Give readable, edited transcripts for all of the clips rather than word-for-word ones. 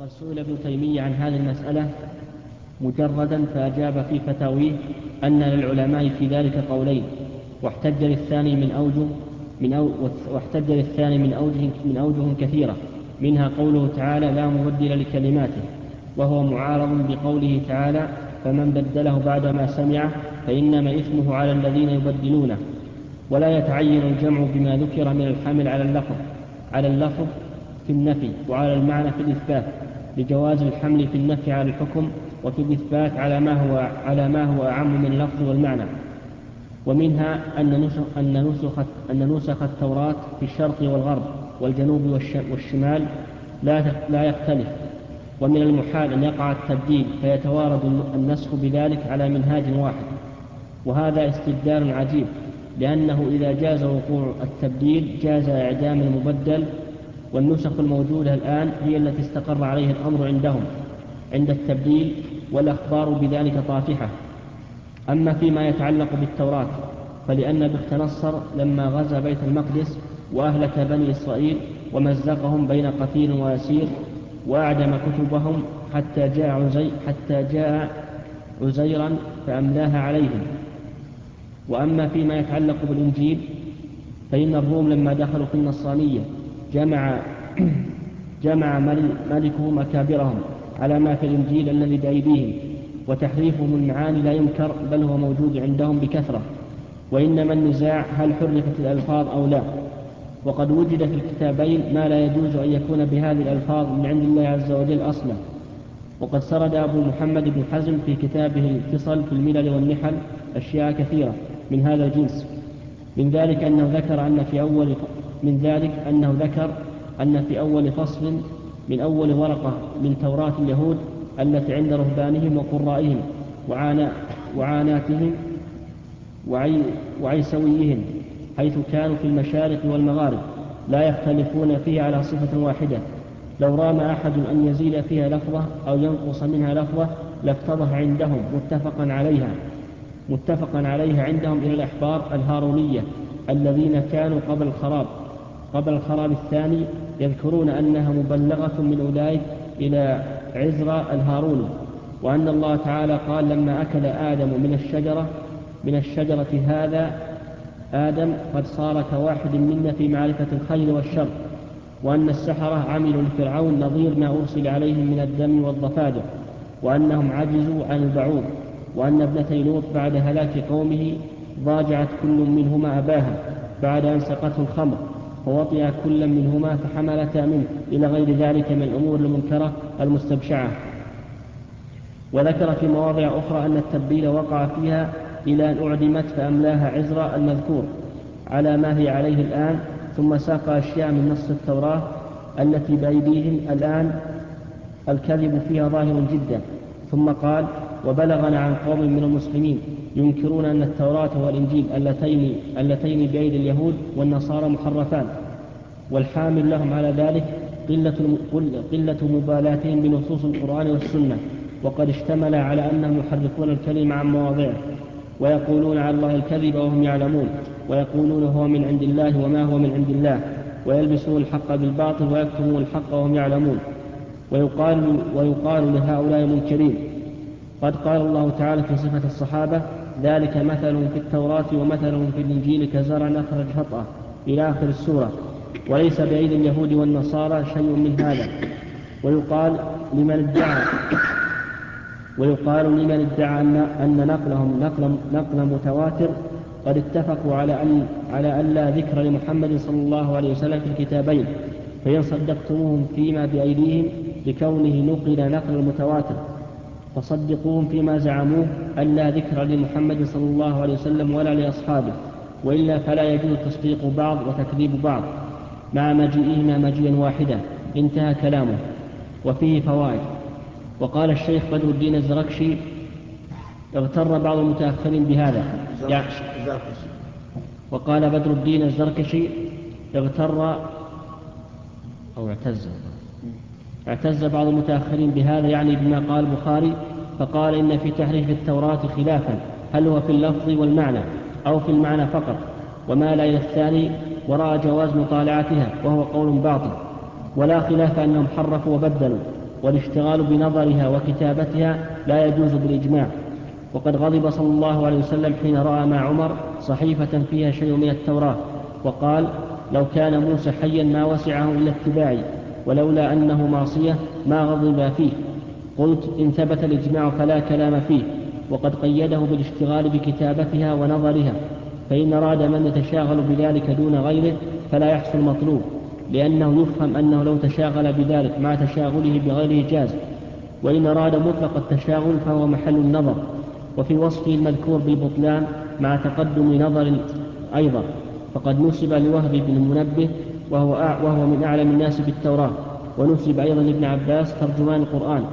وقد سئل ابن تيمية عن هذه المسألة مجردا فأجاب في فتاويه أن للعلماء في ذلك قولين، واحتج للثاني من أوجه كثيرة، منها قوله تعالى لا مبدل لكلماته، وهو معارض بقوله تعالى فمن بدله بعدما سمعه فإنما إثمه على الذين يبدلونه. ولا يتعين الجمع بما ذكر من الحمل على اللفظ في النفي وعلى المعنى في الإثبات، لجواز الحمل في النفي على الحكم وفي الإثبات على ما هو أعم من اللفظ والمعنى. ومنها أن نسخ التوراة في الشرق والغرب والجنوب والشمال لا يختلف، ومن المحال أن يقع التبديل فيتوارد النسخ بذلك على منهاج واحد، وهذا استبدال عجيب، لأنه إذا جاز وقوع التبديل جاز إعدام المبدل، والنسخ الموجودة الآن هي التي استقر عليه الأمر عندهم عند التبديل، والأخبار بذلك طافحة. أما فيما يتعلق بالتوراة فلأن بخت نصر لما غزا بيت المقدس وأهلك بني إسرائيل ومزقهم بين قتيل ويسير وأعدم كتبهم حتى جاء عزيرا فأملاها عليهم. وأما فيما يتعلق بالإنجيل فإن الروم لما دخلوا في النصرانية جمع ملكهم أكابرهم على ما في الإنجيل الذي بأيديهم، وتحريفهم المعاني لا ينكر بل هو موجود عندهم بكثرة، وإنما النزاع هل حرفت الألفاظ أو لا. وقد وجد في الكتابين ما لا يجوز أن يكون بهذه الألفاظ من عند الله عز وجل أصلا. وقد سرد أبو محمد بن حزم في كتابه الفصل في الملل والنحل أشياء كثيرة من هذا الجنس، من ذلك أنه ذكر أن في أول فصل من أول ورقة من توراة اليهود التي عند رهبانهم وقرائهم وعاناتهم وعيسويهم، حيث كانوا في المشارق والمغارب لا يختلفون فيها على صفة واحدة، لو رام أحد أن يزيد فيها لفظة أو ينقص منها لفظة لافتضح عندهم متفقا عليها عندهم إلى الأحبار الهارونية الذين كانوا قبل الخراب الثاني، يذكرون أنها مبلغة من أولئك إلى عزرا الهاروني، وأن الله تعالى قال لما أكل آدم من الشجرة هذا آدم قد صار كواحد منا في معرفة الخير والشر، وأن السحرة عملوا لفرعون نظير ما أرسل عليهم من الدم والضفادع، وأنهم عجزوا عن البعوض، وأن ابنتي لوط بعد هلاك قومه ضاجعت كل منهما أباها بعد أن سقته الخمر فوطئ كل منهما فحملتا منه، إلى غير ذلك من الأمور المنكرة المستبشعة. وذكر في مواضع أخرى أن التبديل وقع فيها إلى أن أعدمت فأملاها عزرا المذكور على ما هي عليه الآن، ثم ساق أشياء من نص التوراة التي بأيديهم الآن الكذب فيها ظاهر جدا، ثم قال وبلغنا عن قوم من المسلمين ينكرون أن التوراة والإنجيل اللتين بأيدي اليهود والنصارى محرفان، والحامل لهم على ذلك قلة مبالاتهم بنصوص القرآن والسنة، وقد اشتمل على أنهم يحرفون الكلمة عن مواضعه، ويقولون على الله الكذب وهم يعلمون، ويقولون هو من عند الله وما هو من عند الله، ويلبسون الحق بالباطل ويكتمون الحق وهم يعلمون. ويقال لهؤلاء المنكرين قد قال الله تعالى في صفة الصحابة ذلك مثل في التوراة ومثل في الإنجيل كزرع أخرج شطأه إلى آخر السورة، وليس بأيدي اليهود والنصارى شيء من هذا. ويقال لمن ادعى أن نقلهم نقل متواتر قد اتفقوا على أن لا ذكر لمحمد صلى الله عليه وسلم في الكتابين، فإن صدقتموهم فيما بأيديهم لكونه نقل المتواتر فصدقوهم فيما زعموه أن لا ذكر لمحمد صلى الله عليه وسلم ولا لأصحابه، وإلا فلا يجوز تصديق بعض وتكذيب بعض مع مجيئهما مجيئا واحدا. انتهى كلامه. وفيه فوائد. وقال الشيخ بدر الدين الزركشي اغتر بعض المتأخرين بهذا وقال بدر الدين الزركشي اعتز بعض المتأخرين بهذا، يعني بما قال البخاري، فقال إن في تحريف التوراة خلافا هل هو في اللفظ والمعنى أو في المعنى فقط، ومال إلى الثاني ورأى جواز مطالعتها، وهو قول باطل، ولا خلاف أنهم حرفوا وبدلوا، والاشتغال بنظرها وكتابتها لا يجوز بالإجماع. وقد غضب صلى الله عليه وسلم حين رأى مع عمر صحيفة فيها شيء من التوراة، وقال: لو كان موسى حيا ما وسعه إلا اتباعي، ولولا أنه معصية ما غضب فيه. قلت: إن ثبت الإجماع فلا كلام فيه. وقد قيده بالاشتغال بكتابتها ونظرها، فإن أراد من يتشاغل بذلك دون غيره فلا يحصل مطلوب، لأنه يفهم أنه لو تشاغل بذلك مع تشاغله بغيره جاز، وإن أراد مطلق التشاغل فهو محل النظر. وفي وصفه المذكور بالبطلان مع تقدم نظر أيضا، فقد نسب لوهب بن المنبه وهو من أعلم الناس بالتوراة، ونسب أيضا لابن عباس ترجمان القرآن،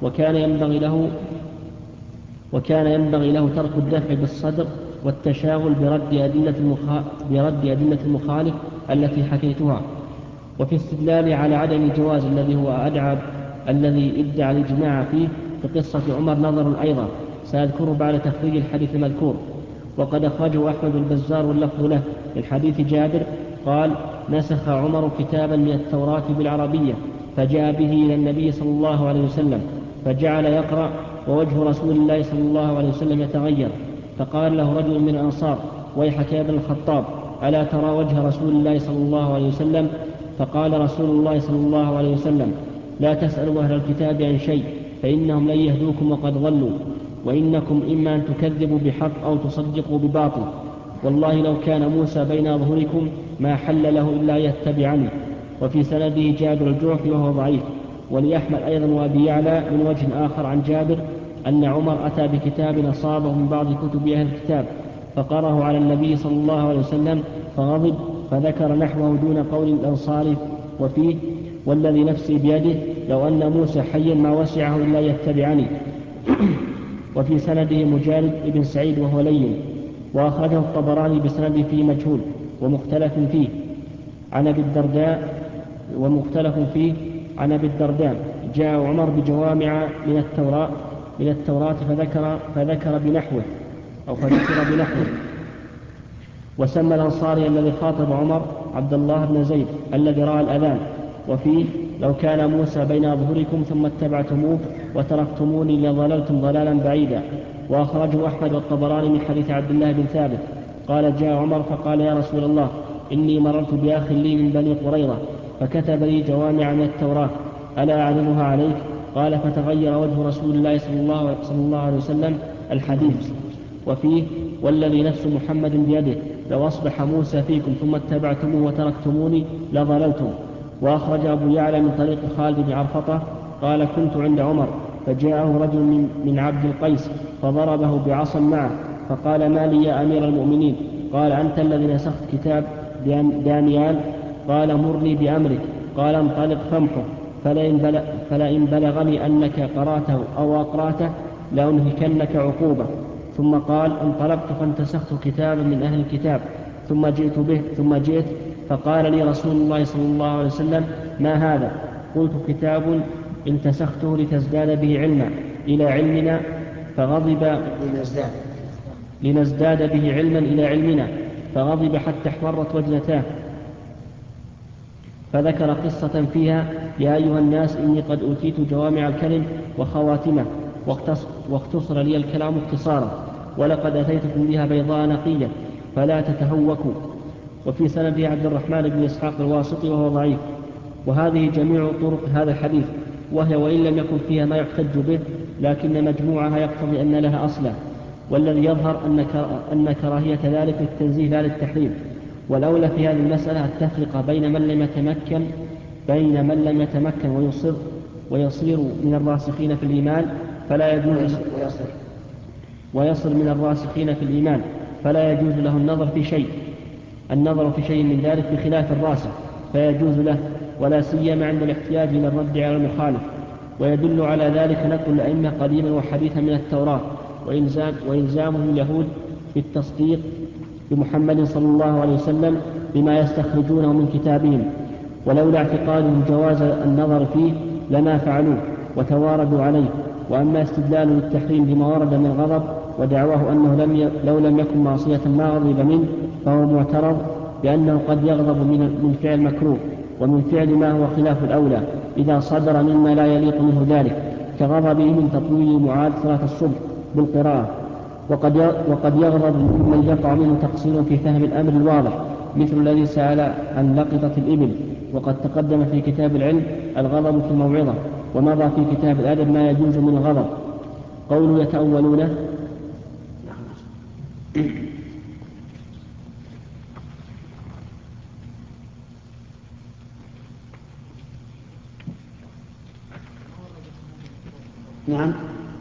وكان ينبغي له ترك الدفع بالصدر والتشاغل برد أدلة المخالف التي حكيتها. وفي استدلال على عدم الجواز الذي هو الذي ادعى الإجماع فيه في قصة عمر نظر أيضا سأذكره بعد تخريج الحديث المذكور. وقد أخرجه أحمد البزار واللفظ له من حديث جابر قال: نسخ عمر كتابا من التوراة بالعربية فجاء به إلى النبي صلى الله عليه وسلم فجعل يقرأ ووجه رسول الله صلى الله عليه وسلم يتغير، فقال له رجل من الأنصار: ويحك يا ابن الخطاب، ألا ترى وجه رسول الله صلى الله عليه وسلم؟ فقال رسول الله صلى الله عليه وسلم: لا تسألوا أهل الكتاب عن شيء فإنهم لن يهدوكم وقد ضلوا، وإنكم إما أن تكذبوا بحق أو تصدقوا بباطل، والله لو كان موسى بين أظهركم ما حل له إلا يتبعني. وفي سنده جابر الجعفي وهو ضعيف. ولأحمد أيضا وأبي يعلى من وجه آخر عن جابر أن عمر أتى بكتاب أصابه من بعض كتب أهل الكتاب فقرأه على النبي صلى الله عليه وسلم فغضب، فذكر نحوه دون قول الأنصار وفيه: والذي نفسي بيده لو أن موسى حيا ما وسعه إلا يتبعني. وفي سنده مجالد ابن سعيد وهو لين، وأخرجه الطبراني بسند فيه مجهول ومختلف فيه عن أبي الدرداء جاء عمر بجوامع من التوراة فذكر بنحوه وسمى الأنصاري الذي خاطب عمر عبد الله بن زيد الذي رأى الأذان، وفيه: لو كان موسى بين أظهركم ثم اتبعتموه وتركتموني لضللتم ضلالا بعيدا. وأخرجه أحمد والطبراني من حديث عبد الله بن ثابت قال: جاء عمر فقال: يا رسول الله، إني مررت بأخ لي من بني قريظة فكتب لي جوامع من التوراة، ألا أعرضها عليك؟ قال: فتغير وجه رسول الله صلى الله عليه وسلم الحديث. وفيه: والذي نفس محمد بيده لو أصبح موسى فيكم ثم اتبعتموه وتركتموني لضللتم. وأخرج أبو يعلى من طريق خالد بن عرفطة قال: كنت عند عمر فجاءه رجل من عبد القيس فضربه بعصا معه فقال: ما لي يا أمير المؤمنين؟ قال: أنت الذي نسخت كتاب دانيال؟ قال: مرني بأمرك. قال: انطلق فامحه، فلئن بلغني أنك قرأته أو أقرأته لأنهكنك عقوبة. ثم قال: انطلقت فانتسخت كتابا من أهل الكتاب ثم جئت فقال لي رسول الله صلى الله عليه وسلم: ما هذا؟ قلت: كتاب انتسخته لتزداد به علما إلى علمنا، فغضب لنزداد به علما إلى علمنا، فغضب حتى احمرت وجنتاه، فذكر قصة فيها: يا أيها الناس، إني قد أوتيت جوامع الكلم وخواتمه واختصر لي الكلام اختصارا، ولقد أتيتكم بها بيضاء نقية فلا تتهوكوا. وفي سنده عبد الرحمن بن إسحاق الواسطي وهو ضعيف. وهذه جميع طرق هذا الحديث، وهي وإن لم يكن فيها ما يحتج به لكن مجموعها يقتضي أن لها أصلا، والذي يظهر أن كراهية ذلك للتنزيه لا للتحريم. والأولى في هذه المسألة التفرقة بين من لم يتمكن ويصير من الراسخين في الإيمان فلا يجوز ويصل من الراسخين في الإيمان فلا يجوز له النظر في شيء من ذلك بخلاف الراسخ فيجوز له، ولا سيما عند الاحتياج إلى الرد على المخالف. ويدل على ذلك نقل الأئمة قديما وحديثا من التوراة وإلزامهم اليهود بالتصديق بمحمد صلى الله عليه وسلم بما يستخرجونه من كتابهم، ولولا اعتقادهم جواز النظر فيه لما فعلوه وتواردوا عليه. وأما استدلال للتحريم بما ورد من غضب ودعواه أنه لو لم يكن معصية ما غضب منه فهو معترض، لأنه قد يغضب من فعل مكروه ومن فعل ما هو خلاف الأولى، إذا صدر مما لا يليق منه ذلك، كغضبه من تطويل معاذ صلاة الصبح بالقراءة. وقد يغضب ممن يقع منه تقصير في فهم الأمر الواضح، مثل الذي سأل عن لقطة الإبل، وقد تقدم في كتاب العلم الغضب في الموعظة، ومضى في كتاب الأدب ما يجوز من الغضب. قوله يتأولونه نعم.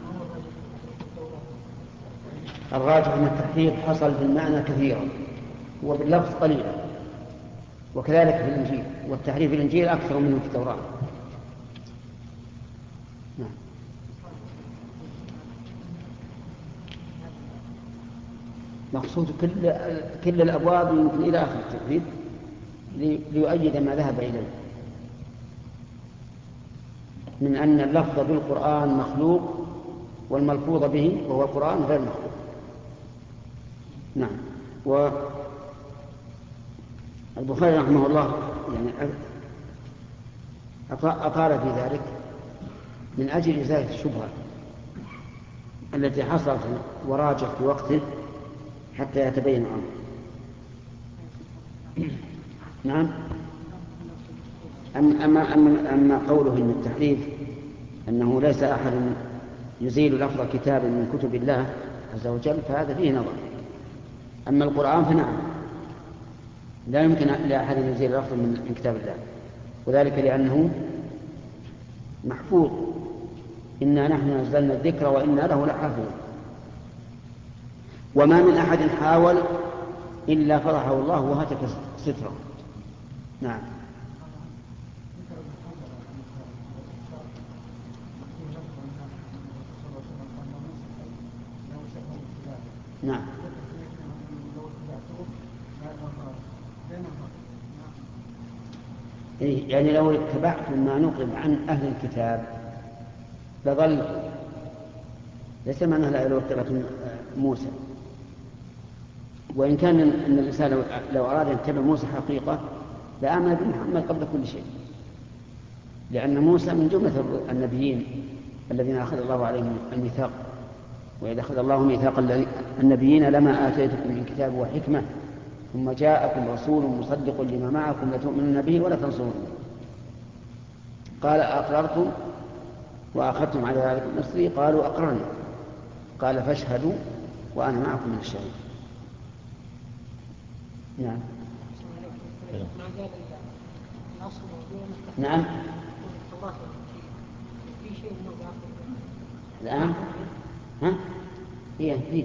الراجح أن التحريف حصل بالمعنى كثيرا وباللفظ قليلا، وكذلك في الإنجيل، والتحريف في الإنجيل أكثر منه في التوراة. نعم. مقصود كل الأبواب يمكن إلى آخر التحريف ليؤيد ما ذهب إليه من أن اللفظ بالقرآن مخلوق والملفوظ به وهو القرآن غير مخلوق. نعم. والبخاري رحمه الله يعني أطال في ذلك من أجل إزالة الشبهة التي حصلت وراجت في وقته حتى يتبين الأمر. نعم. أما قوله إن التحريف أنه ليس أحد يزيل لفظ كتاب من كتب الله عز وجل فهذا فيه نظر. أما القرآن فنعم لا يمكن لأحد يزيل لفظ من كتاب الله، وذلك لأنه محفوظ. إنا نحن نزلنا الذكر وإنا له لحافظون. وما من أحد حاول إلا فضحه الله وهتك ستره. نعم. نعم. يعني لو اتبعتم ما نقل عن أهل الكتاب لضل. ليس معناه لو اتبعتم موسى، وإن كان أن الإنسان لو أراد أن يتبع موسى حقيقة لآمن بمحمد قبل كل شيء، لأن موسى من جملة النبيين الذين أخذ الله عليهم الميثاق. وإذا أخذ الله ميثاق النبيين لما آتيتكم من كتاب وحكمة ثم جاءكم رسول مصدق لما معكم لتؤمنون به ولا تنصرونه. قال أقررتم وأخذتم على ذلك مصري؟ قالوا أقررنا. قال فاشهدوا وأنا معكم من الشهيد. نعم. نعم. الآن ها؟ فيه.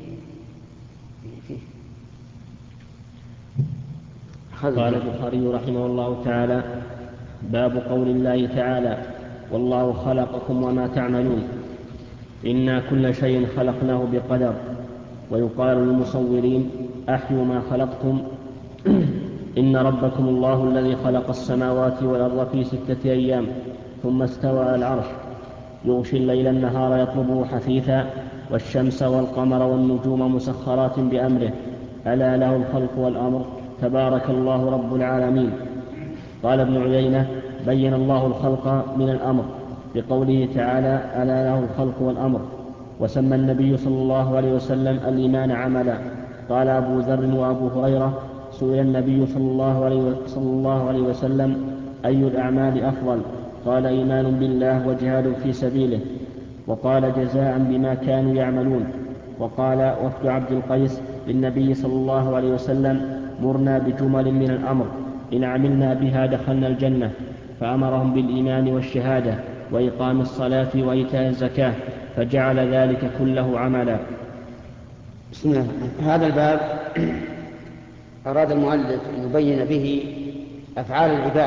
قال البخاري رحمه الله تعالى: باب قول الله تعالى: والله خلقكم وما تعملون. إنا كل شيء خلقناه بقدر. ويقال للمصورين: أحيوا ما خلقتم. إن ربكم الله الذي خلق السماوات والأرض في 6 أيام ثم استوى على العرش يغشي الليل النهار يطلبه حثيثا والشمس والقمر والنجوم مسخرات بأمره ألا له الخلق والأمر تبارك الله رب العالمين. قال ابن عيينة: بين الله الخلق من الأمر بقوله تعالى: ألا له الخلق والأمر. وسمى النبي صلى الله عليه وسلم الإيمان عملا. قال أبو ذر وأبو هريرة: سئل النبي صلى الله عليه وسلم: أي الأعمال أفضل؟ قال: إيمان بالله وجهاد في سبيله. وقال: جزاء بما كانوا يعملون. وقال وفد عبد القيس للنبي صلى الله عليه وسلم: مرنا بجمل من الأمر إن عملنا بها دخلنا الجنة. فأمرهم بالإيمان والشهادة وإقام الصلاة وإيتاء الزكاة، فجعل ذلك كله عملا. بسم الله. هذا الباب أراد المؤلف أن يبين به أفعال العباد،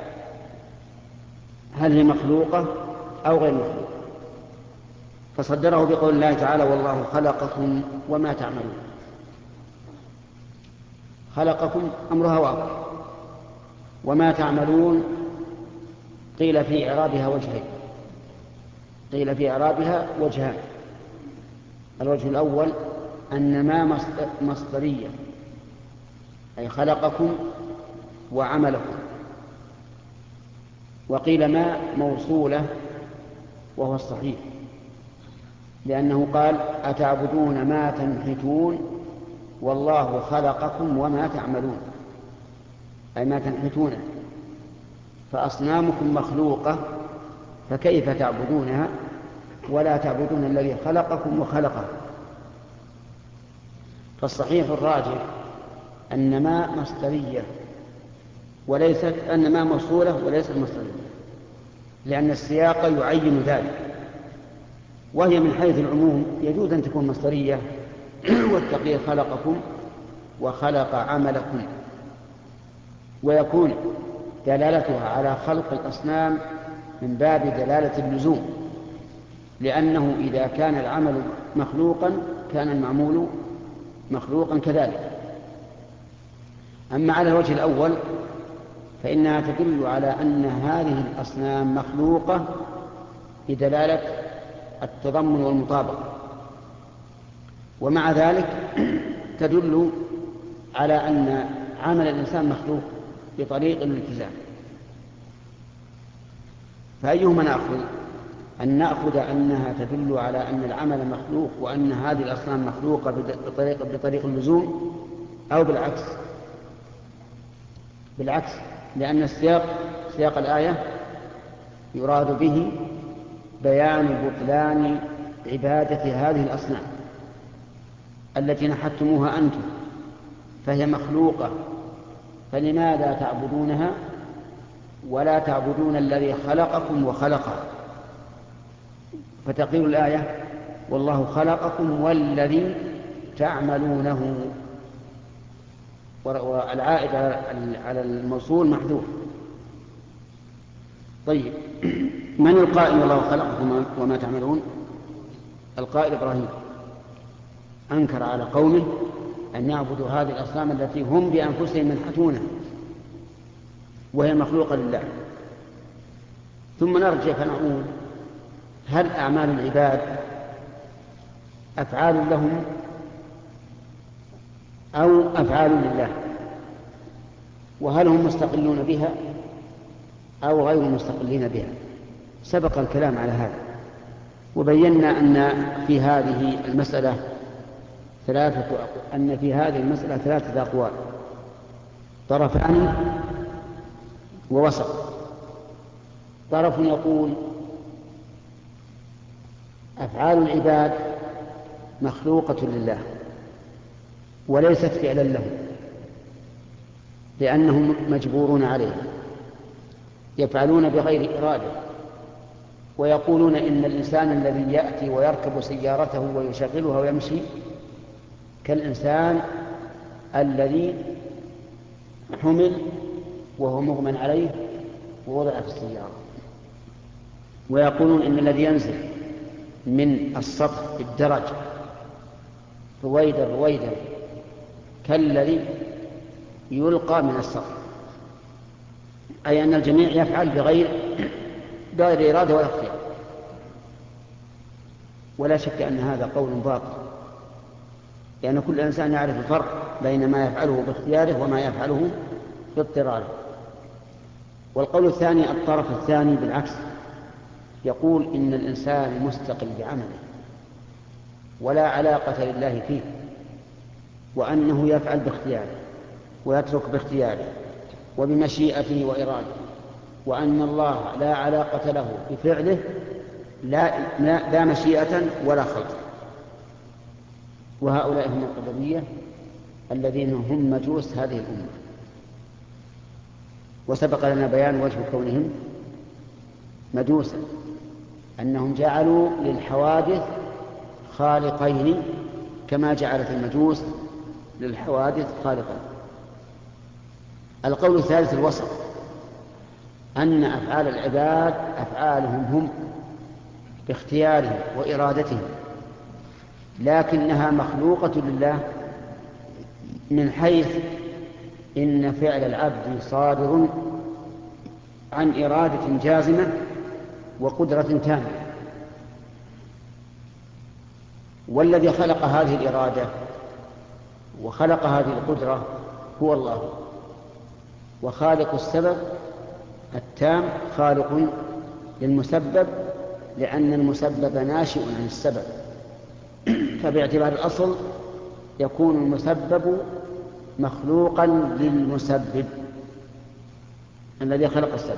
هل هي مخلوقة أو غير مخلوقة، فصدره بقول الله تعالى: والله خلقكم وما تعملون. خلقكم أمرها واضح، وما تعملون قيل في إعرابها وجهين، قيل في إعرابها وجهان. الوجه الأول أن ما مصدرية، أي خلقكم وعملكم، وقيل ما موصولة وهو الصحيح، لأنه قال أتعبدون ما تنحتون والله خلقكم وما تعملون، أي ما تنحتونه، فأصنامكم مخلوقة فكيف تعبدونها ولا تعبدون الذي خلقكم وخلقه. فالصحيح الراجح أن ما مصدرية وليست أن ما موصولة وليست مصدرية، لأن السياق يعين ذلك، وهي من حيث العموم يجوز أن تكون مصدرية والتقدير خلقكم وخلق عملكم، ويكون دلالتها على خلق الأصنام من باب دلالة اللزوم، لأنه إذا كان العمل مخلوقا كان المعمول مخلوقا كذلك. أما على الوجه الأول فإنها تدل على أن هذه الأصنام مخلوقة بدلالة التضمن والمطابقة، ومع ذلك تدل على أن عمل الإنسان مخلوق بطريق الالتزام. فأيهما نأخذ؟ أن نأخذ أنها تدل على أن العمل مخلوق وأن هذه الأصنام مخلوقة بطريق اللزوم، أو بالعكس، لأن سياق الآية يراد به بيان بطلان عبادة هذه الأصنام التي نحتموها أنتم، فهي مخلوقة، فلماذا تعبدونها ولا تعبدون الذي خلقكم وخلقها؟ فتقول الآية والله خلقكم والذي تعملونه، والعائد على الموصول محذوف. طيب، من القائل والله خلقكم وما تعملون؟ القائل إبراهيم، أنكر على قومه أن يعبدوا هذه الأصنام التي هم بأنفسهم منحتونها وهي مخلوقة لله. ثم نرجع فنقول هل أعمال العباد أفعال لهم أو أفعال لله؟ وهل هم مستقلون بها أو غير مستقلين بها؟ سبق الكلام على هذا، وبينا أن في هذه المسألة ثلاثة أقوال، طرفان ووسط. طرف يقول أفعال العباد مخلوقة لله وليست فعلا لهم، لأنهم مجبورون عليه، يفعلون بغير إرادة، ويقولون إن الإنسان الذي يأتي ويركب سيارته ويشغلها ويمشي كالإنسان الذي حمل وهو مغمى عليه ووضع في السيارة. ويقولون إن الذي ينزل من السطح بالدرج رويدا كالذي يلقى من السطح، أي أن الجميع يفعل بغير إرادة ولا اختيار. ولا شك أن هذا قول باطل، لأن كل إنسان يعرف الفرق بين ما يفعله باختياره وما يفعله باضطراره. والقول الثاني، الطرف الثاني بالعكس، يقول إن الإنسان مستقل بعمله ولا علاقة لله فيه، وأنه يفعل باختياره ويترك باختياره وبمشيئته وإرادته، وأن الله لا علاقة له بفعله لا مشيئة ولا خلق. وهؤلاء هم القدرية الذين هم مجوس هذه الأمة. وسبق لنا بيان وجه كونهم مجوسا، أنهم جعلوا للحوادث خالقين كما جعلت المجوس للحوادث خالقين. القول الثالث الوسط، أن أفعال العباد أفعالهم هم باختيارهم وإرادتهم، لكنها مخلوقة لله من حيث إن فعل العبد صادر عن إرادة جازمة وقدرة تامة، والذي خلق هذه الإرادة وخلق هذه القدرة هو الله، وخالق السبب التام خالق للمسبب، لأن المسبب ناشئ عن السبب، فباعتبار الأصل يكون المسبب مخلوقا للمسبب الذي خلق السبب.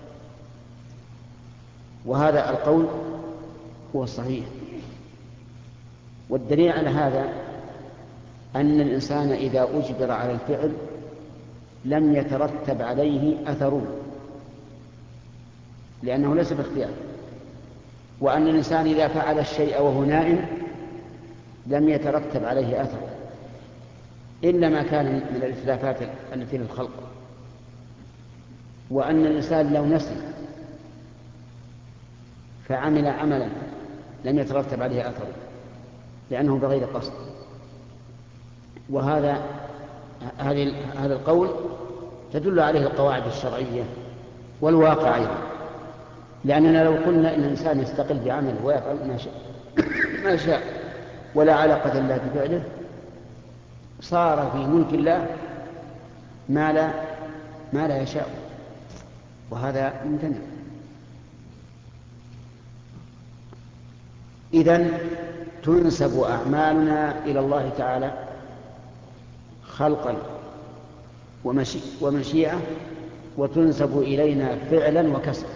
وهذا القول هو الصحيح. والدليل على هذا أن الإنسان إذا أجبر على الفعل لم يترتب عليه أثره، لأنه ليس باختيار. وأن الإنسان إذا فعل الشيء وهو نائم لم يترتب عليه أثر، إلا ما كان من الإتلافات التي للخلق. وأن الإنسان لو نسي فعمل عملا لم يترتب عليه أثر، لأنه بغير قصد. هذا القول تدل عليه القواعد الشرعية والواقع أيضا. لأننا لو قلنا إن الإنسان يستقل بعمله ويفعل ما شاء ولا علاقة له بفعله، صار في ملك الله ما لا يشاء، وهذا ممتنع. إذن تنسب أعمالنا إلى الله تعالى خلقا ومشيئة، وتنسب إلينا فعلا وكسبا.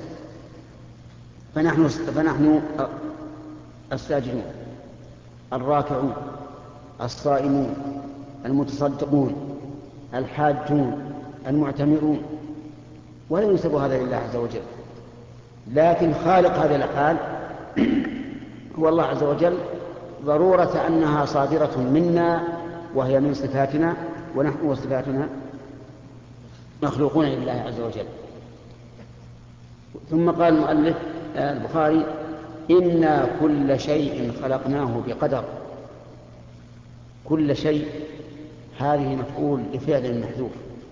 فنحن الساجدون، الراكعون، الصائمون، المتصدقون، الحاجون، المعتمرون، ولا ينسب هذا لله عز وجل. لكن خالق هذه الأفعال هو الله عز وجل، ضرورة أنها صادرة منا وهي من صفاتنا، ونحن وصفاتنا مخلوقون لله عز وجل. ثم قال المؤلف البخاري: إنا كل شيء خلقناه بقدر. كل شيء هذه مفعول لفعل محذوف،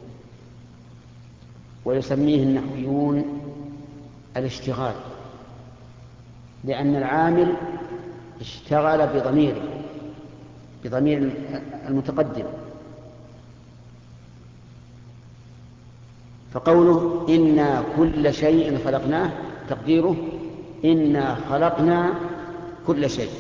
ويسميه النحويون الاشتغال، لأن العامل اشتغل بضمير المتقدم. فقوله إنا كل شيء خلقناه تقديره إنا خلقنا كل شيء.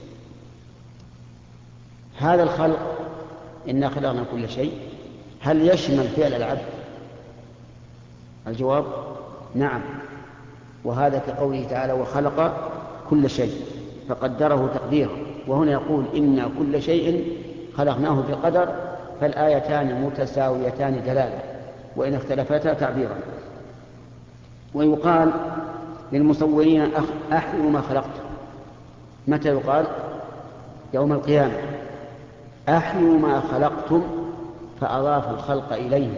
هذا الخلق إنا خلقنا كل شيء هل يشمل فعل العبد؟ الجواب نعم، وهذا كقوله تعالى: وخلق كل شيء، فقدره تقديره. وهنا يقول إنا كل شيء خلقناه بقدر، فالآيتان متساويتان دلالة، وإن اختلفتا تعبيرا. ويقال للمصورين: أحيوا ما خلقت. متى يقال؟ يوم القيامة: أحيوا ما خلقتم، فأضافوا الخلق إليه،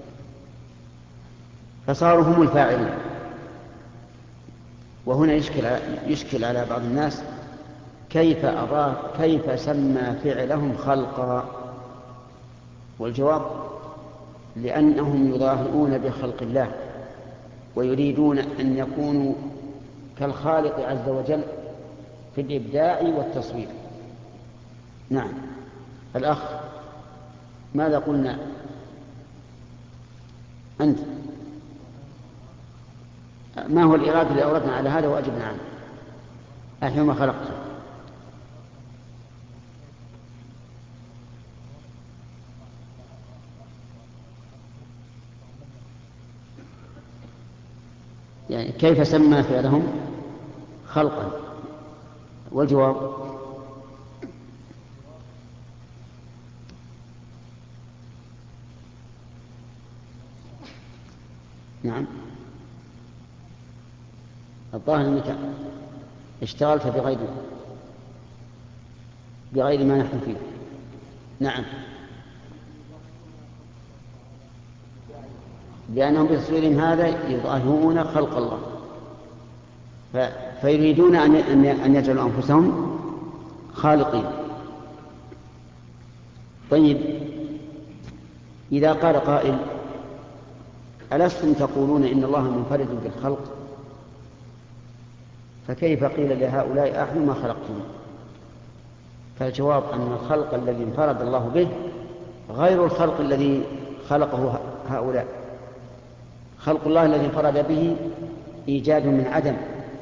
فصاروا هم الفاعلين. وهنا يشكل على بعض الناس كيف سمى فعلهم خلقا. والجواب: لأنهم يضاهئون بخلق الله، ويريدون أن يكونوا كالخالق عز وجل في الإبداع والتصوير. نعم. الأخ ماذا قلنا أنت؟ ما هو الإرادة اللي أوردنا على هذا وأجبنا عنه؟ أحيوا ما خلقته. يعني كيف سمى فعلهم خلقا؟ والجواب: نعم، الظاهر أنك اشتغلت بغير ما نحن فيه. نعم، لأنهم بتصويرهم هذا يضاهئون خلق الله، فيريدون أن يجعلوا أنفسهم خالقين. طيب، إذا قال قائل: ألستم تقولون إن الله منفرد بالخلق؟ فكيف قيل لهؤلاء: أحيوا ما خلقتم؟ فالجواب أن الخلق الذي انفرد الله به غير الخلق الذي خلقه هؤلاء. خلق الله الذي انفرد به إيجاد من عدم.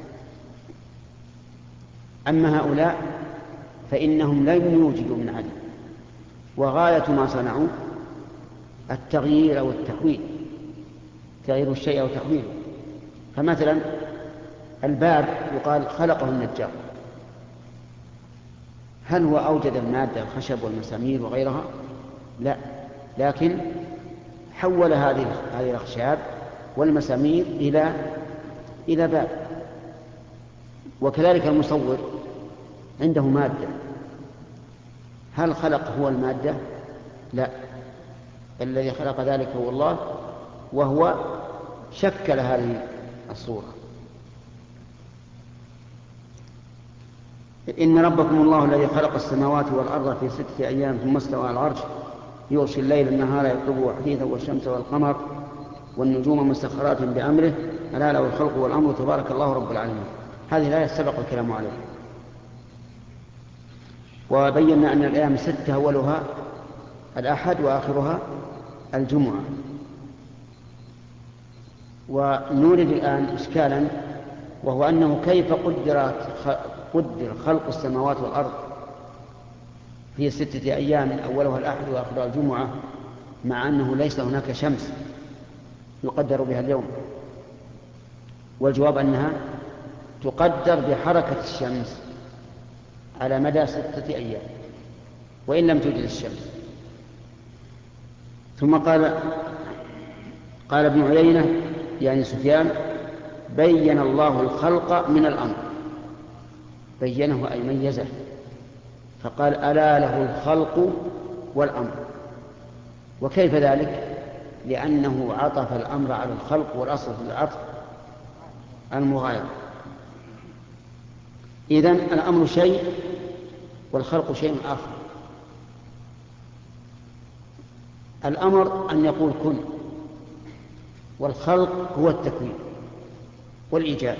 أما هؤلاء فإنهم لم يوجدوا من عدم، وغاية ما صنعوا التغيير أو التحويل، تغيير الشيء أو تحويله. فمثلا الباب يقال خلقه النجار، هل هو أوجد المادة الخشب والمسامير وغيرها؟ لا، لكن حول هذه الأخشاب والمسامير إلى باب. وكذلك المصور عنده مادة، هل خلق هو المادة؟ لا، الذي خلق ذلك هو الله، وهو شكل هذه الصورة. إن ربكم الله الذي خلق السماوات والأرض في 6 أيام ثم استوى على العرش يغشي الليل النهار يطلبه حثيثا والشمس والقمر والنجوم مسخرات بأمره ألا له الخلق والأمر تبارك الله رب العالمين. هذه الآية سبق الكلام عليها، وبينا أن الأيام 6 أولها الأحد وآخرها الجمعة. ونورد الآن إشكالا، وهو أنه كيف قدر خلق السماوات والأرض في 6 أيام أولها الأحد وآخرها الجمعة، مع أنه ليس هناك شمس يقدر بها اليوم. والجواب أنها تقدر بحركة الشمس على مدى 6 أيام وإن لم توجد الشمس. ثم قال ابن عيينة يعني سفيان: بين الله الخلق من الأمر، بينه أي ميزه، فقال ألا له الخلق والأمر. وكيف ذلك؟ لأنه عطف الأمر على الخلق، والأصل في العطف المغايرة. إذن الأمر شيء والخلق شيء آخر. الأمر أن يقول كن، والخلق هو التكوين والإيجاد،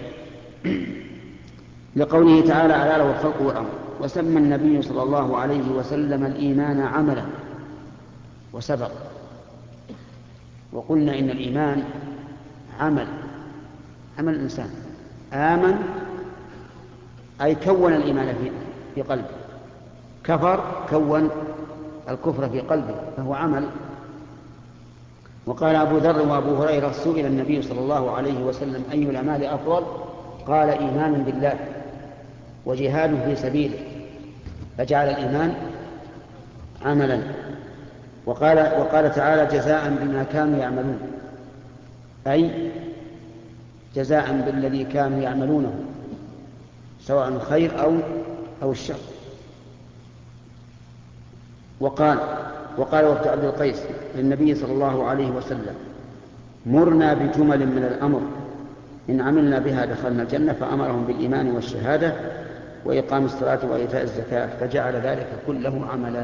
لقوله تعالى ألا له الخلق والأمر. وسمى النبي صلى الله عليه وسلم الإيمان عملا، وسبق وقلنا إن الإيمان عمل الإنسان، آمن أي كون الإيمان في قلبه، كفر كون الكفر في قلبه، فهو عمل. وقال أبو ذر وأبو هريرة: سئل النبي صلى الله عليه وسلم أي الأعمال أفضل؟ قال: إيمان بالله وجهاد في سبيله، فجعل الإيمان عملا. وقال تعالى: جزاء بما كانوا يعملون، أي جزاء بالذي كانوا يعملونه سواء الخير أو الشر. وقال وفد عبد القيس للنبي صلى الله عليه وسلم: مرنا بجمل من الأمر إن عملنا بها دخلنا الجنة، فأمرهم بالإيمان والشهادة وإقام الصلاة وإيتاء الزكاة، فجعل ذلك كله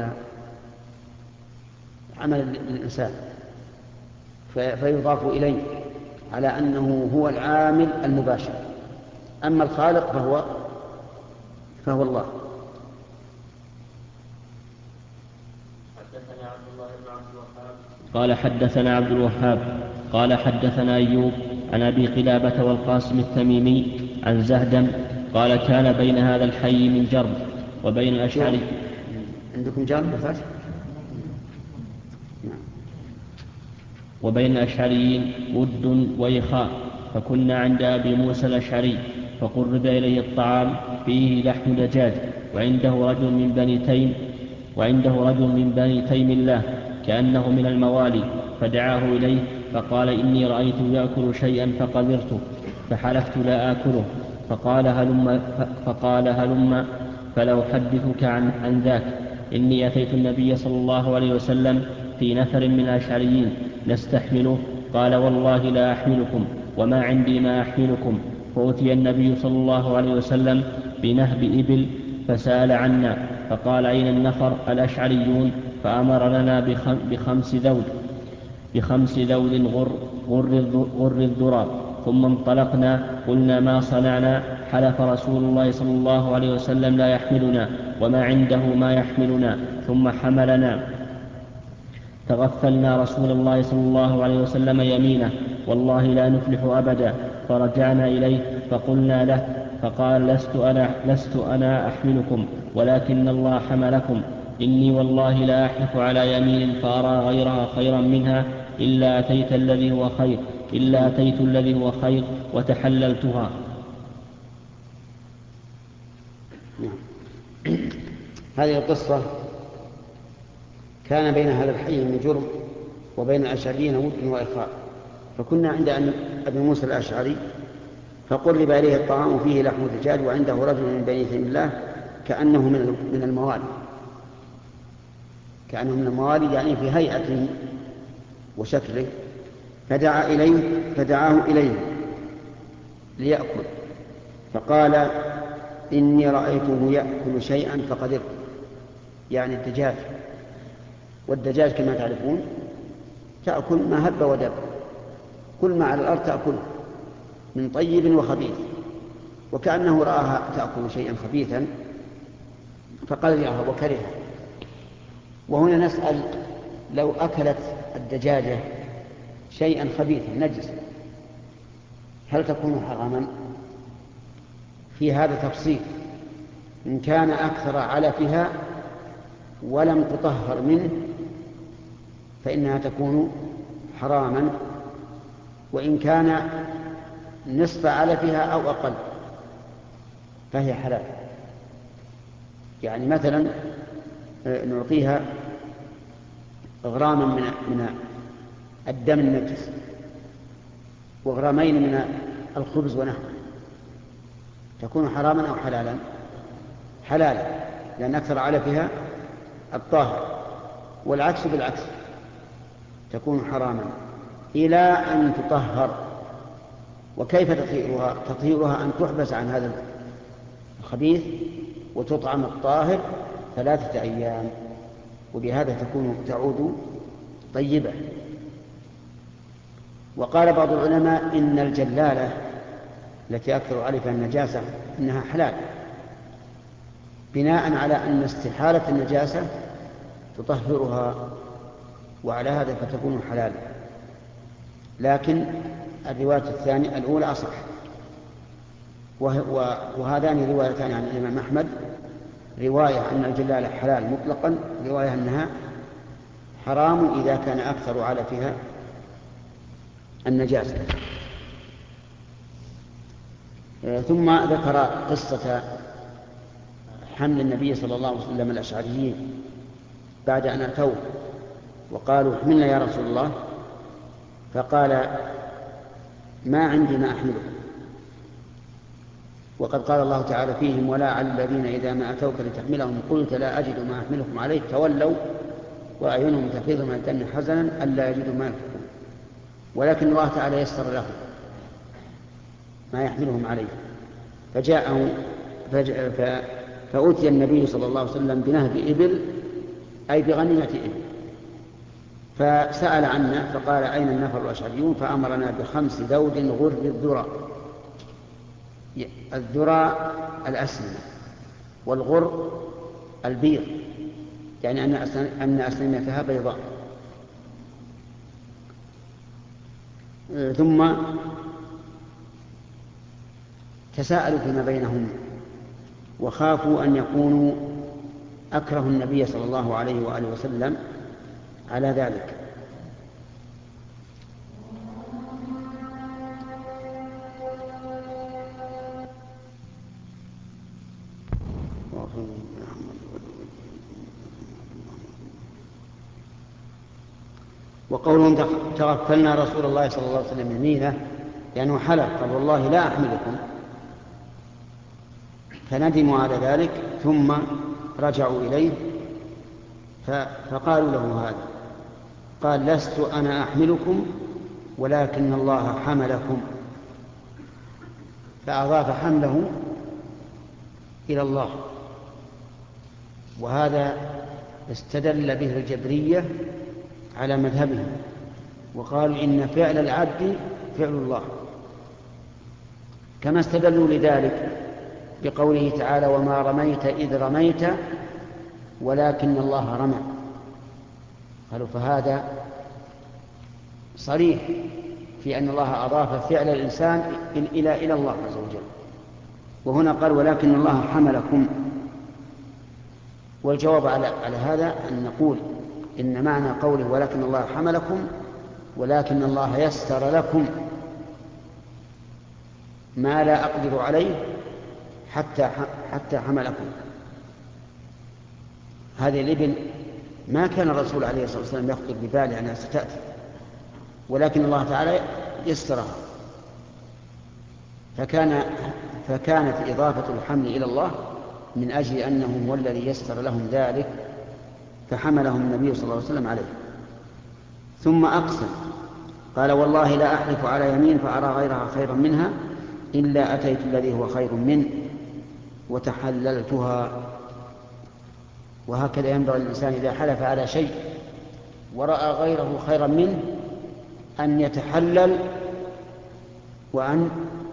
عمل الإنسان، فيضاف إليه على أنه هو العامل المباشر. أما الخالق فهو الله. قال حدثنا عبد الوهاب قال حدثنا أيوب عن أبي قلابة والقاسم التميمي عن زهدم قال: كان بين هذا الحي من جرب وبين الأشعري. عندكم جرب بفتح؟ وبين الأشعريين ود وإخاء، فكنا عند أبي موسى الأشعري فقرب إليه الطعام فيه لحم دجاج، وعنده رجل من بني تيم الله كأنه من الموالي، فدعاه إليه فقال: إني رأيته يأكل شيئا فقبرته فحلفت لا آكله، فقال هلم فلو حدثك عن ذاك. إني أتيت النبي صلى الله عليه وسلم في نفر من الأشعريين نستحمله، قال: والله لا أحملكم وما عندي ما أحملكم. فأتي النبي صلى الله عليه وسلم بنهب إبل فسأل عنا، فقال: أين النفر الأشعريون؟ فأمر لنا بخمس ذود غر الذرى. ثم انطلقنا، قلنا: ما صنعنا؟ حلف رسول الله صلى الله عليه وسلم لا يحملنا وما عنده ما يحملنا، ثم حملنا. تغفلنا رسول الله صلى الله عليه وسلم يمينه والله لا نفلح أبدا. فرجعنا إليه فقلنا له فقال لست أنا أحملكم ولكن الله حملكم. إني والله لا أحلف على يمين فأرى غيرها خيرا منها إلا أتيت الذي هو خير وتحللتها. هذه القصة كان بين هذا الحي من جرم وبين الأشعريين ود وإخاء. فكنا عند أبي موسى الأشعري فقرب إليه الطعام فيه لحم الدجاج وعنده رجل من بني تيم الله كأنه من الموالي يعني في هيئته وشكله. فدعاه إليه ليأكل فقال إني رأيته يأكل شيئا فقدرت، يعني الدجاج. والدجاج كما تعرفون تأكل ما هب ودب، كل ما على الأرض تأكله من طيب وخبيث، وكأنه رآها تأكل شيئا خبيثا فقدرها وكرهها. وهنا نسأل لو أكلت الدجاجة شيئا خبيثا نجس هل تكون حراما؟ في هذا تفصيل. إن كان أكثر علفها ولم تطهر منه فإنها تكون حراما، وإن كان نصف علفها أو أقل فهي حلال. يعني مثلا نعطيها غراما من الدم النجس وغرامين من الخبز ونحوه، تكون حراما أو حلالا؟ حلالا، لأن أكثر علفها الطاهر، والعكس بالعكس تكون حراما إلى أن تطهر. وكيف تطهيرها؟ تطهيرها أن تحبس عن هذا الخبيث وتطعم الطاهر 3 أيام، وبهذا تعود طيبة. وقال بعض العلماء إن الجلالة التي أكثر عليها النجاسة إنها حلال، بناء على أن استحالة النجاسة تطهرها، وعلى هذا فتكون حلال. لكن الرواية الثانية الأولى أصح، وهذان روايتان عن الإمام أحمد، رواية أن الجلالة حلال مطلقا، رواية أنها حرام إذا كان أكثر علفها النجاسة. ثم ذكر قصة حمل النبي صلى الله عليه وسلم الأشعريين بعد أن أتوه وقالوا احملنا يا رسول الله، فقال ما عندي ما أحملكم. وقد قال الله تعالى فيهم ولا على الذين إذا ما أتوك لتحملهم قلت لا أجد ما أحملكم عليه تولوا وأعينهم تفيض من الدم حزنا ألا يجدوا ما ينفقون، ولكن الله تعالى يسر لهم ما يحملهم عليه. فأتي النبي صلى الله عليه وسلم بنهب إبل أي بغنيمة إبل، فسأل عنا فقال أين النفر الأشعريون؟ فأمرنا ب5 ذود غر الذرى الأسنمة، والغر البيض، يعني أن أسنمتها بيضاء. ثم تساءلوا فيما بينهم وخافوا أن يكونوا أكرهوا النبي صلى الله عليه وآله وسلم على ذلك. وقولهم تغفلنا رسول الله صلى الله عليه وسلم يمينه لأنه حلف قال والله لا أحملكم، فندموا على ذلك ثم رجعوا إليه فقالوا له هذا، قال لست أنا أحملكم ولكن الله حملكم، فأضاف حمله إلى الله. وهذا استدل به الجبرية على مذهبهم، وقالوا إن فعل العبد فعل الله، كما استدلوا لذلك بقوله تعالى وما رميت إذ رميت ولكن الله رمى. قالوا فهذا صريح في أن الله أضاف فعل الإنسان إلى الله عز وجل. وهنا قال ولكن الله حملكم. والجواب على هذا أن نقول إن معنى قوله ولكن الله حملكم ولكن الله يسر لكم ما لا أقدر عليه حتى حملكم. هذه الإبل ما كان الرسول عليه الصلاة والسلام يخطر بباله أنها ستأتي، ولكن الله تعالى يسرها، فكانت إضافة الحمل إلى الله من أجل أنه هو الذي يسر لهم ذلك، فحملهم النبي صلى الله عليه وسلم عليه. ثم أقسم قال والله لا أحلف على يمين فأرى غيرها خيرا منها إلا أتيت الذي هو خير منه وتحللتها. وهكذا ينبغي الإنسان إذا حلف على شيء ورأى غيره خيرا منه أن يتحلل وأن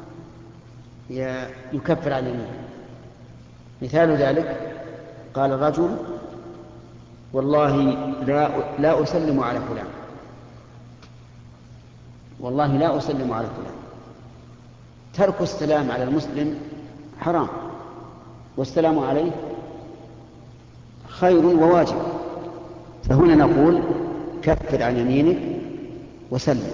يكفر عن يمينه. مثال ذلك قال الرجل والله لا أسلم على فلان، والله لا أسلم على فلان. ترك السلام على المسلم حرام، والسلام عليه خير وواجب. فهنا نقول كفر عن يمينك وسلم.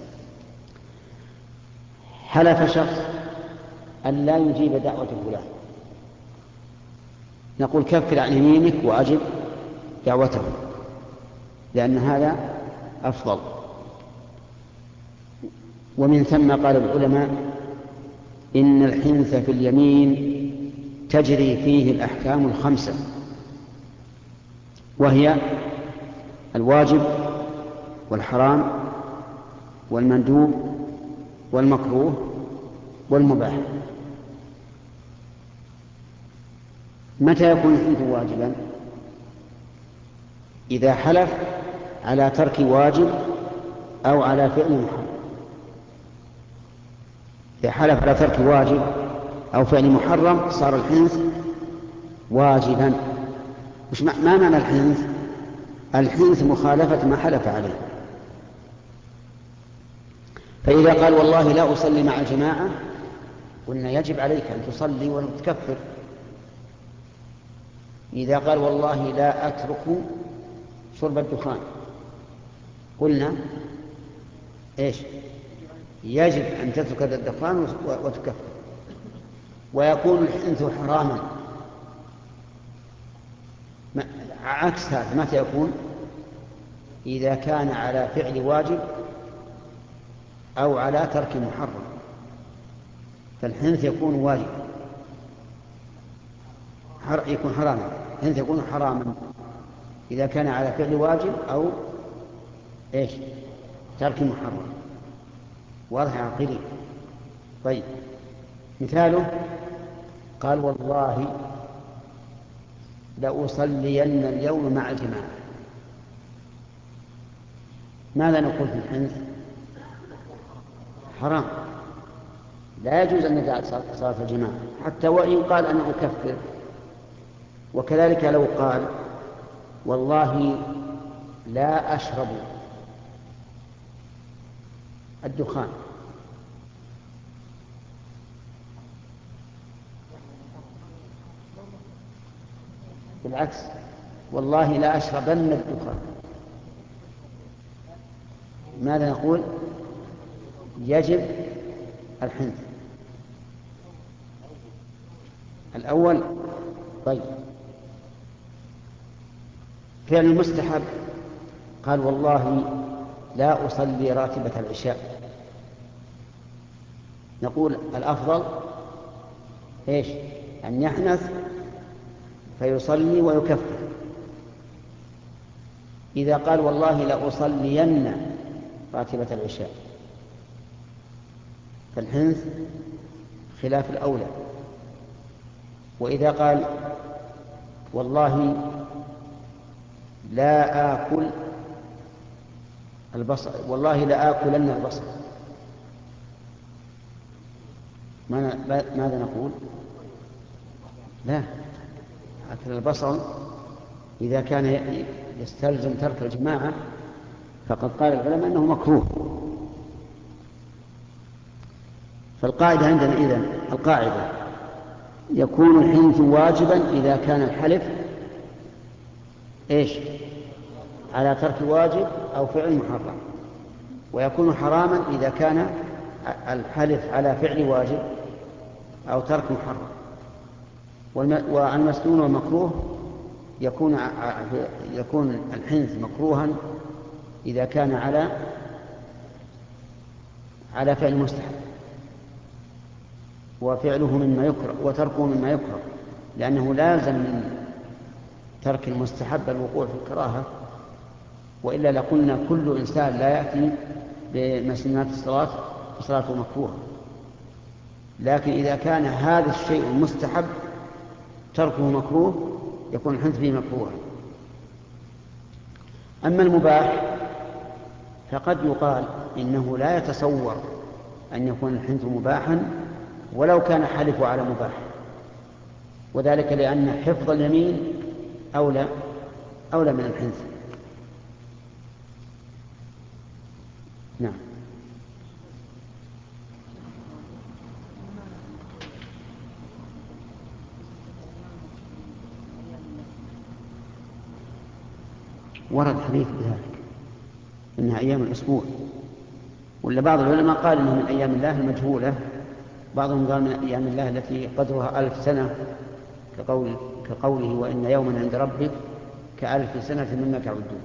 حلف شخص أن لا يجيب دعوة فلان، نقول كفر عن يمينك وأجب دعوته، لأن هذا أفضل. ومن ثم قال العلماء إن الحنث في اليمين تجري فيه الأحكام الخمسة، وهي الواجب والحرام والمندوب والمكروه والمباح. متى يكون الحنث واجبا؟ إذا حلف على ترك واجب أو على فعل محرم. إذا حلف على ترك واجب أو فعل محرم صار الحنث واجبا. ما معنى الحنث؟ الحنث مخالفة ما حلف عليه. فإذا قال والله لا أصلي مع الجماعة قلنا يجب عليك أن تصلي وتكفر. إذا قال والله لا أترك شرب الدخان قلنا إيش؟ يجب أن تترك الدخان وتكفر. ويكون الحنث حراما. عكس هذا متى يكون؟ إذا كان على فعل واجب أو على ترك محرم، فالحنث يكون واجب يكون حراما. الحنث يكون حراما إذا كان على فعل واجب أو إيش؟ ترك محرم. واضح عقلي؟ طيب مثاله قال والله لأصلين اليوم مع الجماعة. ماذا نقول في الحنث؟ حرام، لا يجوز أن ندع صلاة الجماعة حتى وإن قال أنا أكفر. وكذلك لو قال والله لا أشرب الدخان، بالعكس والله لا أشربن الدخان، ماذا نقول؟ يجب الحنث الأول. طيب فعل المستحب قال والله لا أصلي راتبة العشاء، نقول الأفضل إيش؟ أن يحنث فيصلي ويكفر. إذا قال والله لأصلين راتبة العشاء فالحنث خلاف الأولى. وإذا قال والله لا آكل البصل، والله لا آكلن البصل، ماذا نقول؟ لا، أكل البصل إذا كان يستلزم ترك الجماعة فقد قال العلماء أنه مكروه. فالقاعدة عندنا إذن القاعدة يكون الحنث واجبا إذا كان الحلف إيش؟ على ترك واجب أو فعل محرم، ويكون حراما إذا كان الحلف على فعل واجب أو ترك محرم. والمسنون والمكروه يكون الحنث مكروها إذا كان على فعل مستحب، وفعله مما يكره وتركه مما يكره، لأنه لازم من ترك المستحب الوقوع في الكراهة، وإلا لقلنا كل إنسان لا يأتي بمسنونات الصلاة فصلاته مكروه. لكن إذا كان هذا الشيء المستحب تركه مكروه يكون الحنث فيه مكروها. أما المباح فقد يقال إنه لا يتصور أن يكون الحنث مباحا ولو كان حلف على مباح، وذلك لأن حفظ اليمين أولى من الحنث. نعم. ورد حديث بذلك إنها أيام الأسبوع، ولا بعض العلماء قال إنه من أيام الله المجهولة، بعضهم قال من أيام الله التي قدرها 1000 سنة كقوله وإن يوما عند ربك ك1000 سنة مما تعدون.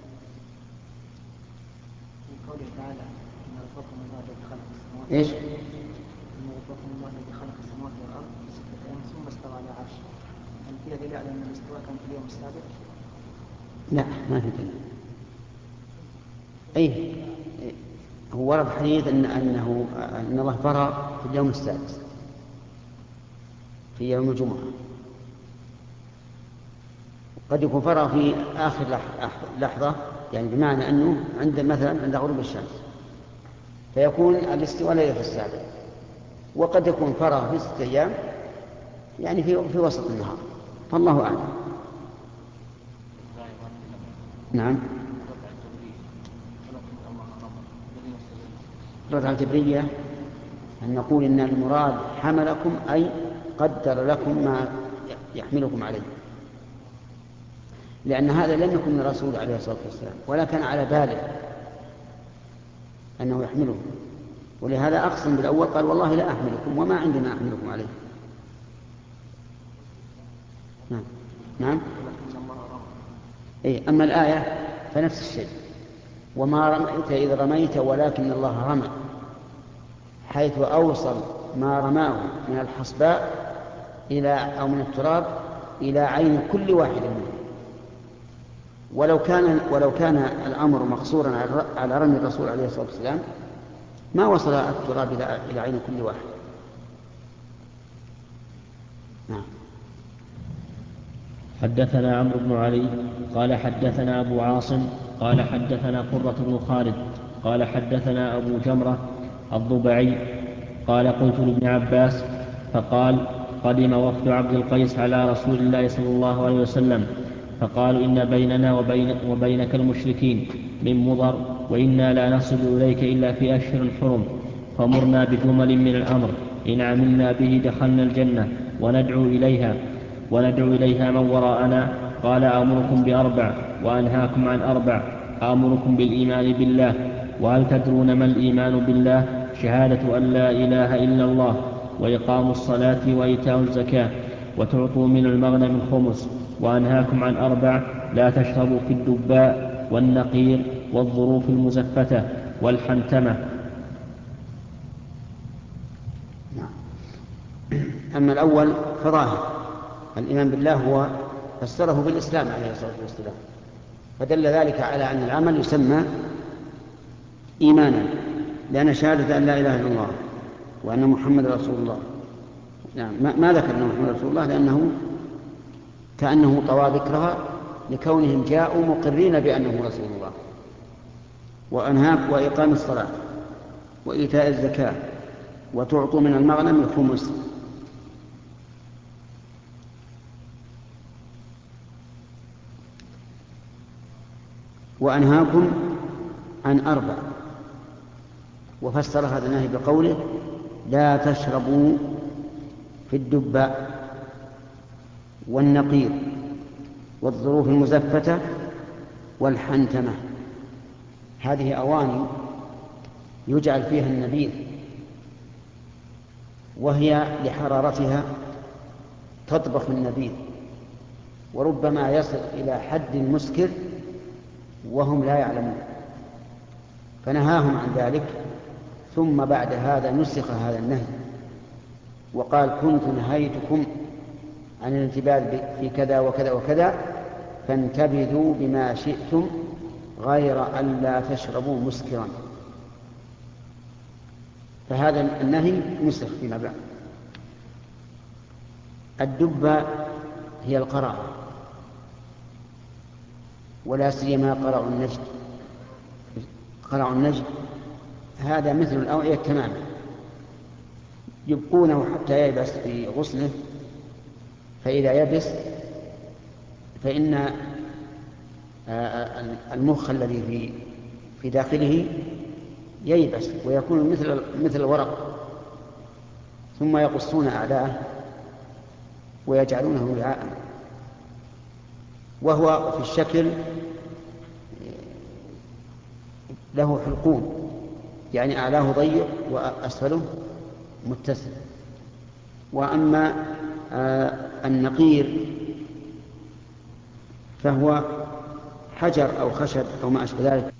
إيش؟ إن ربكم الله الذي خلق السماوات والأرض في 6 أيام ثم استوى على عرشه. هل في دليل على أن الاستواء كان في اليوم السابع؟ لا، ما في دليل. أي هو ورد حديث أن الله فرغ في اليوم السادس في يوم الجمعة، قد يكون فرغ في آخر لحظة، يعني بمعنى أنه عند غروب الشمس فيكون الاستواء ليلة السابع، وقد يكون فرغ في 6 أيام يعني في وسط النهار، فالله أعلم. نعم. الرجعة الجبرية أن نقول إن المراد حملكم أي قدر لكم ما يحملكم عليه، لأن هذا لم يكن من الرسول عليه الصلاة والسلام ولا كان على باله أنه يحمله، ولهذا أقسم بالأول قال والله لا أحملكم وما عندي ما أحملكم عليه. نعم. أما الآية فنفس الشيء، وما رميت إذ رميت ولكن الله رمى، حيث أوصل ما رماه من الحصباء أو من التراب إلى عين كل واحد منهم. ولو كان الأمر مقصورا على رمي الرسول عليه الصلاة والسلام ما وصل التراب إلى عين كل واحد. نعم. حدثنا عمرو بن علي قال حدثنا أبو عاصم قال حدثنا قرة بن خالد قال حدثنا أبو جمرة الضبعي قال قلت لابن عباس فقال قدم وفد عبد القيس على رسول الله صلى الله عليه وسلم فقالوا إن بيننا وبينك المشركين من مضر وإنا لا نصل إليك إلا في أشهر حرم، فمرنا بجمل من الأمر إن عملنا به دخلنا الجنة وندعو إليها من وراءنا. قال آمركم ب4 وأنهاكم عن 4. آمركم بالإيمان بالله، وهل تدرون ما الإيمان بالله؟ شهادة أن لا إله إلا الله وإقام الصلاة وإيتاء الزكاة وتعطوا من المغنم الخمس. وأنهاكم عن 4 لا تشربوا في الدباء والنقير والظروف المزفتة والحنتمة. أما الأول فظاهر الإيمان بالله هو فسره بالإسلام عليه الصلاة والسلام، فدل ذلك على أن العمل يسمى إيمانا، لأن شهادة أن لا إله إلا الله وأن محمد رسول الله. يعني ما ذكر أن محمد رسول الله لأنه كأنه طوى ذكرها لكونهم جاءوا مقرين بأنه رسول الله. وأنهاك وإقام الصلاة وإيتاء الزكاة وتعطوا من المغنم الخمس. وأنهاكم عن 4. وفسر هذا النهي بقوله لا تشربوا في الدباء والنقير والظروف المزفتة والحنتمة. هذه أواني يجعل فيها النبيذ، وهي لحرارتها تطبخ النبيذ، وربما يصل إلى حد مسكر وهم لا يعلمون، فنهاهم عن ذلك. ثم بعد هذا نسخ هذا النهي وقال كنت نهيتكم عن الانتباذ في كذا وكذا وكذا فانتبذوا بما شئتم غير أن لا تشربوا مسكرا. فهذا النهي نسخ فيما بعد. الدبة هي القرع، ولا سيما قرع النجد هذا مثل الأوعية تماما، يبقونه حتى ييبس في غسله، فإذا يبس فإن المخ الذي في داخله ييبس ويكون مثل الورق، ثم يقصون أعلاه ويجعلونه وعاء، وهو في الشكل له حلقوم، يعني أعلاه ضيق وأسفله متسع. وأما النقير فهو حجر أو خشب أو ما أشبه ذلك